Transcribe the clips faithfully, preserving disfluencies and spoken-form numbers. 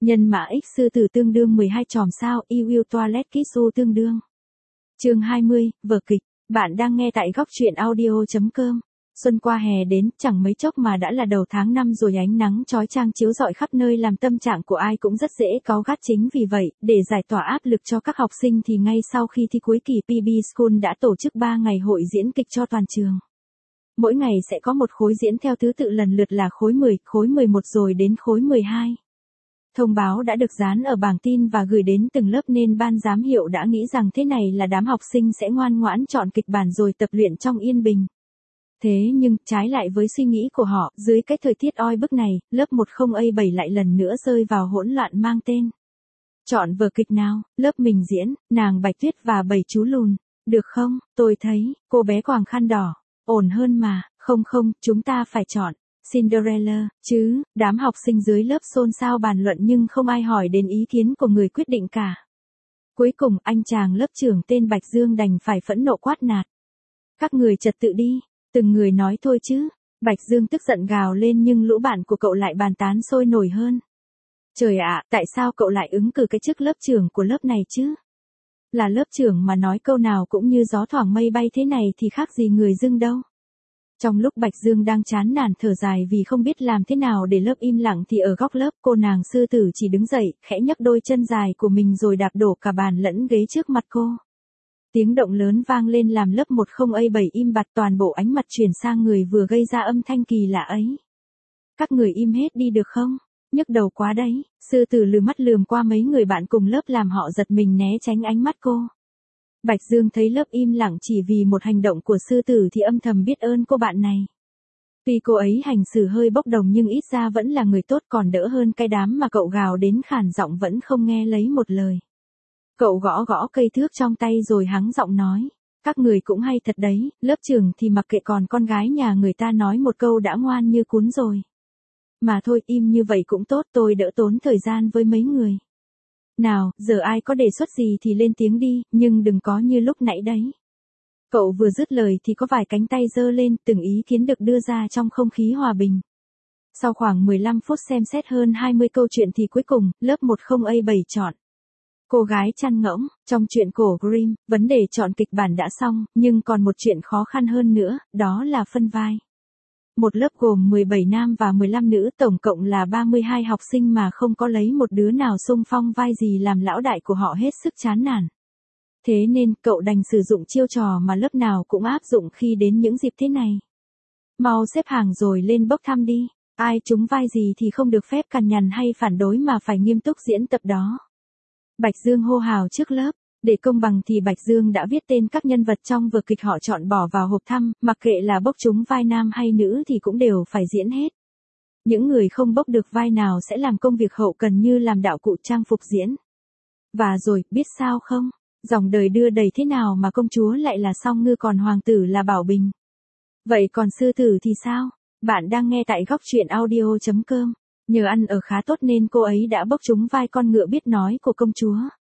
Nhân mã x sư tử tương đương mười hai chòm sao, i will toilet kiss u tương đương. Chương hai mươi, vở kịch. Bạn đang nghe tại góc truyện audio chấm com. Xuân qua hè đến, chẳng mấy chốc mà đã là đầu tháng năm rồi, ánh nắng chói chang chiếu rọi khắp nơi làm tâm trạng của ai cũng rất dễ cáu gắt. Chính vì vậy, để giải tỏa áp lực cho các học sinh thì ngay sau khi thi cuối kỳ pê bê School đã tổ chức ba ngày hội diễn kịch cho toàn trường. Mỗi ngày sẽ có một khối diễn theo thứ tự lần lượt là khối mười, khối mười một rồi đến khối mười hai. Thông báo đã được dán ở bảng tin và gửi đến từng lớp nên ban giám hiệu đã nghĩ rằng thế này là đám học sinh sẽ ngoan ngoãn chọn kịch bản rồi tập luyện trong yên bình. Thế nhưng, trái lại với suy nghĩ của họ, dưới cái thời tiết oi bức này, lớp một không A bảy lại lần nữa rơi vào hỗn loạn mang tên. Chọn vở kịch nào, lớp mình diễn, nàng Bạch Tuyết và bảy chú lùn. Được không, tôi thấy, cô bé quàng khăn đỏ. Ổn hơn mà, không không, chúng ta phải chọn Cinderella, chứ, đám học sinh dưới lớp xôn xao bàn luận nhưng không ai hỏi đến ý kiến của người quyết định cả. Cuối cùng, anh chàng lớp trưởng tên Bạch Dương đành phải phẫn nộ quát nạt. Các người trật tự đi, từng người nói thôi chứ. Bạch Dương tức giận gào lên nhưng lũ bạn của cậu lại bàn tán sôi nổi hơn. Trời ạ, tại sao cậu lại ứng cử cái chức lớp trưởng của lớp này chứ? Là lớp trưởng mà nói câu nào cũng như gió thoảng mây bay thế này thì khác gì người dưng đâu. Trong lúc Bạch Dương đang chán nản thở dài vì không biết làm thế nào để lớp im lặng thì ở góc lớp cô nàng sư tử chỉ đứng dậy, khẽ nhấc đôi chân dài của mình rồi đạp đổ cả bàn lẫn ghế trước mặt cô. Tiếng động lớn vang lên làm lớp một không A bảy im bặt, toàn bộ ánh mặt chuyển sang người vừa gây ra âm thanh kỳ lạ ấy. Các người im hết đi được không? Nhức đầu quá đấy. Sư tử lừ mắt lườm qua mấy người bạn cùng lớp làm họ giật mình né tránh ánh mắt cô. Bạch Dương thấy lớp im lặng chỉ vì một hành động của sư tử thì âm thầm biết ơn cô bạn này. Tuy cô ấy hành xử hơi bốc đồng nhưng ít ra vẫn là người tốt, còn đỡ hơn cái đám mà cậu gào đến khản giọng vẫn không nghe lấy một lời. Cậu gõ gõ cây thước trong tay rồi hắng giọng nói. Các người cũng hay thật đấy, lớp trưởng thì mặc kệ, còn con gái nhà người ta nói một câu đã ngoan như cún rồi. Mà thôi, im như vậy cũng tốt, tôi đỡ tốn thời gian với mấy người. Nào, giờ ai có đề xuất gì thì lên tiếng đi, nhưng đừng có như lúc nãy đấy. Cậu vừa dứt lời thì có vài cánh tay giơ lên, từng ý kiến được đưa ra trong không khí hòa bình. Sau khoảng mười lăm phút xem xét hơn hai mươi câu chuyện thì cuối cùng, lớp một không A bảy chọn Cô gái chăn ngỗng. Trong truyện cổ Grimm, vấn đề chọn kịch bản đã xong, nhưng còn một chuyện khó khăn hơn nữa, đó là phân vai. Một lớp gồm mười bảy nam và mười lăm nữ, tổng cộng là ba mươi hai học sinh mà không có lấy một đứa nào xung phong vai gì làm lão đại của họ hết sức chán nản. Thế nên, cậu đành sử dụng chiêu trò mà lớp nào cũng áp dụng khi đến những dịp thế này. Mau xếp hàng rồi lên bốc thăm đi, ai trúng vai gì thì không được phép cằn nhằn hay phản đối mà phải nghiêm túc diễn tập đó. Bạch Dương hô hào trước lớp. Để công bằng thì Bạch Dương đã viết tên các nhân vật trong vở kịch họ chọn bỏ vào hộp thăm, mặc kệ là bốc trúng vai nam hay nữ thì cũng đều phải diễn hết. Những người không bốc được vai nào sẽ làm công việc hậu cần như làm đạo cụ trang phục diễn. Và rồi, biết sao không? Dòng đời đưa đẩy thế nào mà công chúa lại là Song Ngư còn hoàng tử là Bảo Bình. Vậy còn sư tử thì sao? Bạn đang nghe tại góc truyện audio chấm com. Nhờ ăn ở khá tốt nên cô ấy đã bốc trúng vai con ngựa biết nói của công chúa.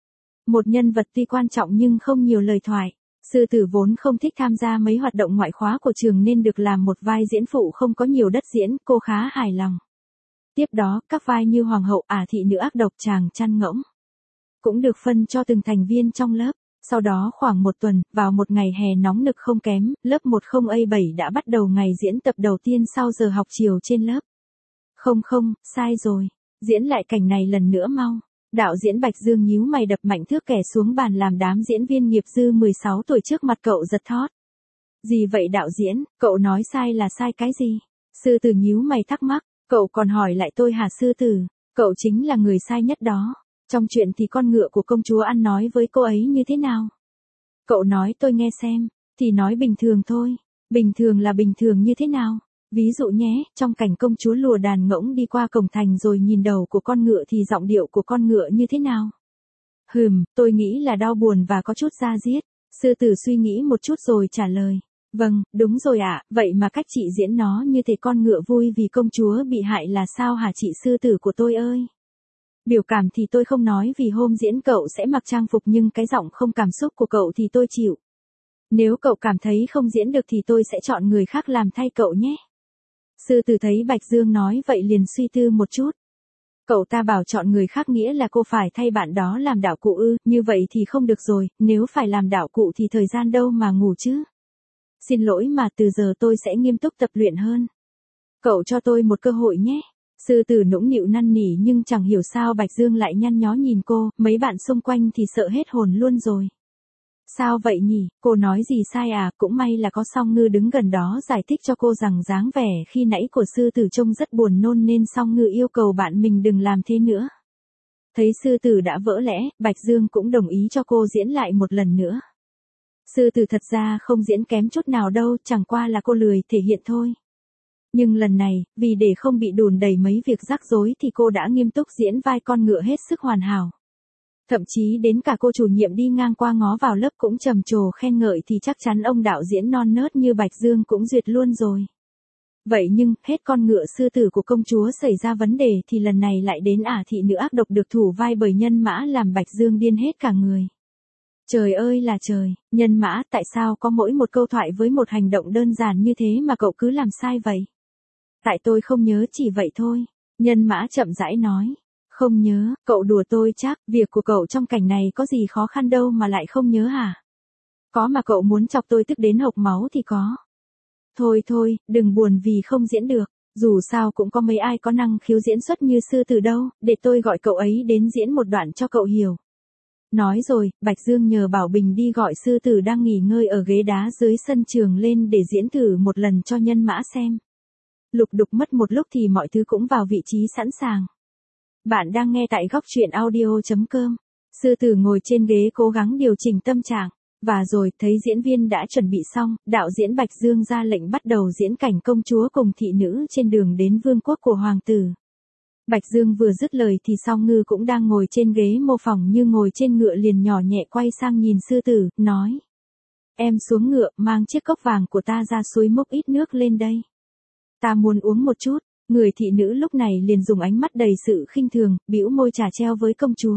Một nhân vật tuy quan trọng nhưng không nhiều lời thoại. Sư tử vốn không thích tham gia mấy hoạt động ngoại khóa của trường nên được làm một vai diễn phụ không có nhiều đất diễn, cô khá hài lòng. Tiếp đó, các vai như hoàng hậu, ả thị nữ ác độc, chàng chăn ngỗng cũng được phân cho từng thành viên trong lớp. Sau đó khoảng một tuần, vào một ngày hè nóng nực không kém, lớp một không A bảy đã bắt đầu ngày diễn tập đầu tiên sau giờ học chiều trên lớp. Không không, sai rồi. Diễn lại cảnh này lần nữa mau. Đạo diễn Bạch Dương nhíu mày đập mạnh thước kẻ xuống bàn làm đám diễn viên nghiệp dư mười sáu tuổi trước mặt cậu giật thót. Gì vậy đạo diễn, cậu nói sai là sai cái gì? Sư tử nhíu mày thắc mắc, cậu còn hỏi lại tôi hả sư tử? Cậu chính là người sai nhất đó. Trong chuyện thì con ngựa của công chúa ăn nói với cô ấy như thế nào? Cậu nói tôi nghe xem, thì nói bình thường thôi. Bình thường là bình thường như thế nào? Ví dụ nhé, trong cảnh công chúa lùa đàn ngỗng đi qua cổng thành rồi nhìn đầu của con ngựa thì giọng điệu của con ngựa như thế nào? Hừm, tôi nghĩ là đau buồn và có chút da diết. Sư tử suy nghĩ một chút rồi trả lời. Vâng, đúng rồi ạ, vậy mà cách chị diễn nó như thế con ngựa vui vì công chúa bị hại là sao hả chị sư tử của tôi ơi? Biểu cảm thì tôi không nói vì hôm diễn cậu sẽ mặc trang phục nhưng cái giọng không cảm xúc của cậu thì tôi chịu. Nếu cậu cảm thấy không diễn được thì tôi sẽ chọn người khác làm thay cậu nhé. Sư tử thấy Bạch Dương nói vậy liền suy tư một chút. Cậu ta bảo chọn người khác nghĩa là cô phải thay bạn đó làm đạo cụ ư, như vậy thì không được rồi, nếu phải làm đạo cụ thì thời gian đâu mà ngủ chứ. Xin lỗi mà từ giờ tôi sẽ nghiêm túc tập luyện hơn. Cậu cho tôi một cơ hội nhé. Sư tử nũng nịu năn nỉ nhưng chẳng hiểu sao Bạch Dương lại nhăn nhó nhìn cô, mấy bạn xung quanh thì sợ hết hồn luôn rồi. Sao vậy nhỉ, cô nói gì sai à, cũng may là có Song Ngư đứng gần đó giải thích cho cô rằng dáng vẻ khi nãy của sư tử trông rất buồn nôn nên Song Ngư yêu cầu bạn mình đừng làm thế nữa. Thấy sư tử đã vỡ lẽ, Bạch Dương cũng đồng ý cho cô diễn lại một lần nữa. Sư tử thật ra không diễn kém chút nào đâu, chẳng qua là cô lười thể hiện thôi. Nhưng lần này, vì để không bị đùn đầy mấy việc rắc rối thì cô đã nghiêm túc diễn vai con ngựa hết sức hoàn hảo. Thậm chí đến cả cô chủ nhiệm đi ngang qua ngó vào lớp cũng trầm trồ khen ngợi thì chắc chắn ông đạo diễn non nớt như Bạch Dương cũng duyệt luôn rồi. Vậy nhưng, hết con ngựa sư tử của công chúa xảy ra vấn đề thì lần này lại đến ả thị nữ ác độc được thủ vai bởi Nhân Mã làm Bạch Dương điên hết cả người. Trời ơi là trời, Nhân Mã, tại sao có mỗi một câu thoại với một hành động đơn giản như thế mà cậu cứ làm sai vậy? Tại tôi không nhớ, chỉ vậy thôi. Nhân Mã chậm rãi nói. Không nhớ, cậu đùa tôi chắc, việc của cậu trong cảnh này có gì khó khăn đâu mà lại không nhớ hả? Có mà cậu muốn chọc tôi tức đến hộc máu thì có. Thôi thôi, đừng buồn vì không diễn được, dù sao cũng có mấy ai có năng khiếu diễn xuất như sư tử đâu, để tôi gọi cậu ấy đến diễn một đoạn cho cậu hiểu. Nói rồi, Bạch Dương nhờ Bảo Bình đi gọi sư tử đang nghỉ ngơi ở ghế đá dưới sân trường lên để diễn thử một lần cho Nhân Mã xem. Lục đục mất một lúc thì mọi thứ cũng vào vị trí sẵn sàng. Bạn đang nghe tại góc truyện audio chấm com. Sư tử ngồi trên ghế cố gắng điều chỉnh tâm trạng. Và rồi, thấy diễn viên đã chuẩn bị xong, đạo diễn Bạch Dương ra lệnh bắt đầu diễn cảnh công chúa cùng thị nữ trên đường đến vương quốc của hoàng tử. Bạch Dương vừa dứt lời thì Song Ngư cũng đang ngồi trên ghế mô phỏng như ngồi trên ngựa liền nhỏ nhẹ quay sang nhìn sư tử, nói. Em xuống ngựa, mang chiếc cốc vàng của ta ra suối múc ít nước lên đây. Ta muốn uống một chút. Người thị nữ lúc này liền dùng ánh mắt đầy sự khinh thường, bĩu môi trà treo với công chúa.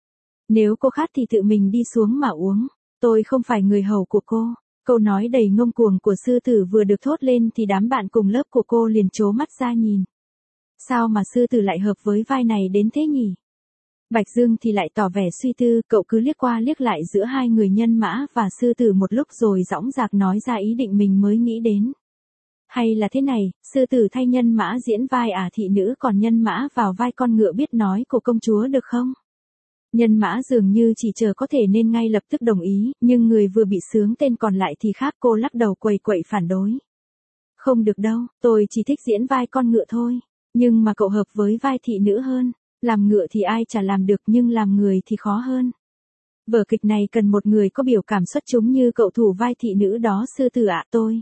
Nếu cô khát thì tự mình đi xuống mà uống. Tôi không phải người hầu của cô. Câu nói đầy ngông cuồng của sư tử vừa được thốt lên thì đám bạn cùng lớp của cô liền trố mắt ra nhìn. Sao mà sư tử lại hợp với vai này đến thế nhỉ? Bạch Dương thì lại tỏ vẻ suy tư, cậu cứ liếc qua liếc lại giữa hai người Nhân Mã và sư tử một lúc rồi dõng dạc nói ra ý định mình mới nghĩ đến. Hay là thế này, sư tử thay Nhân Mã diễn vai ả thị nữ còn Nhân Mã vào vai con ngựa biết nói của công chúa được không? Nhân Mã dường như chỉ chờ có thể nên ngay lập tức đồng ý, nhưng người vừa bị sướng tên còn lại thì khác, cô lắc đầu quầy quậy phản đối. Không được đâu, tôi chỉ thích diễn vai con ngựa thôi, nhưng mà cậu hợp với vai thị nữ hơn, làm ngựa thì ai chả làm được nhưng làm người thì khó hơn. Vở kịch này cần một người có biểu cảm xuất chúng như cậu thủ vai thị nữ đó sư tử ạ. Tôi.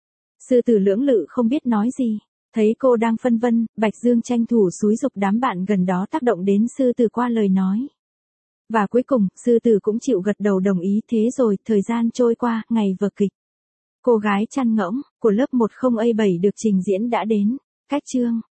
Sư tử lưỡng lự không biết nói gì, thấy cô đang phân vân, Bạch Dương tranh thủ xúi giục đám bạn gần đó tác động đến sư tử qua lời nói. Và cuối cùng, sư tử cũng chịu gật đầu đồng ý. Thế rồi, thời gian trôi qua, ngày vở kịch. Cô gái chăn ngỗng, của lớp một không A bảy được trình diễn đã đến. Cách chương.